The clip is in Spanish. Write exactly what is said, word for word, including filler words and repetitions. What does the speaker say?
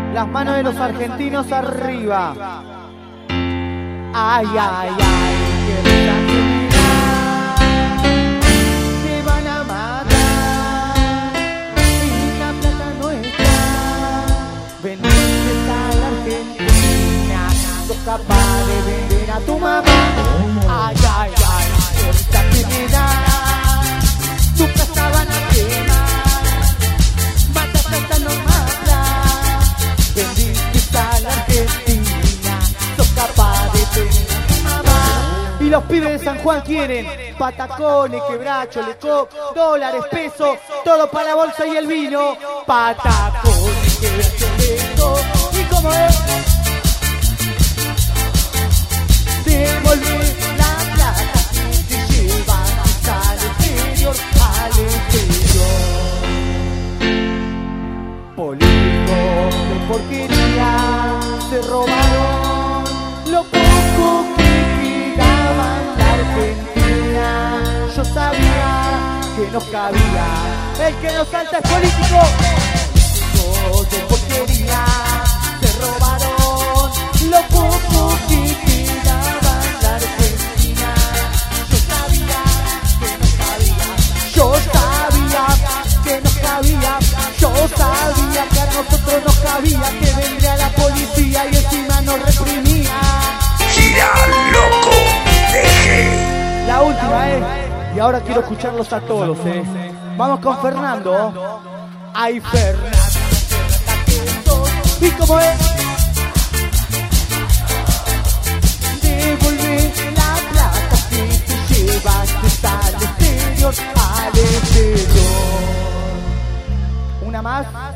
Las manos de los argentinos arriba. Ay, ay, ay, que te van a matar y la plata no está. Veniste a la Argentina, sos capaz de vender a tu mamá. Ay, ay, ay, esta enfermedad, tu casa van a quemar. Mata, plata, no mata. Vendiste a la Argentina, sos capaz de vender a tu mamá. Y los pibes de San Juan quieren patacones, quebracho, lecoq, dólares, pesos, todo para la bolsa y el vino. Patacones, quebracho, lecoq, y como es, devolver la plata que te llevas al exterior, al exterior. Políticos de porquería se robaron lo poco que quedaba en la Argentina. Yo sabía que nos cabía, el que nos salta es político. Políticos de porquería se robaron lo poco que quedaba en la Argentina. Yo sabía que nos cabía, yo sabía que nos cabía, yo sabía que a nosotros nos cabía, que vendría la policía y encima nos reprimía. Gira loco, deje. La última, eh. Y ahora quiero escucharlos a todos, eh. Vamos con Fernando. Ay, Fernando. ¿Y cómo es? Devolver la plata que te llevaste al exterior, al exterior. Una más.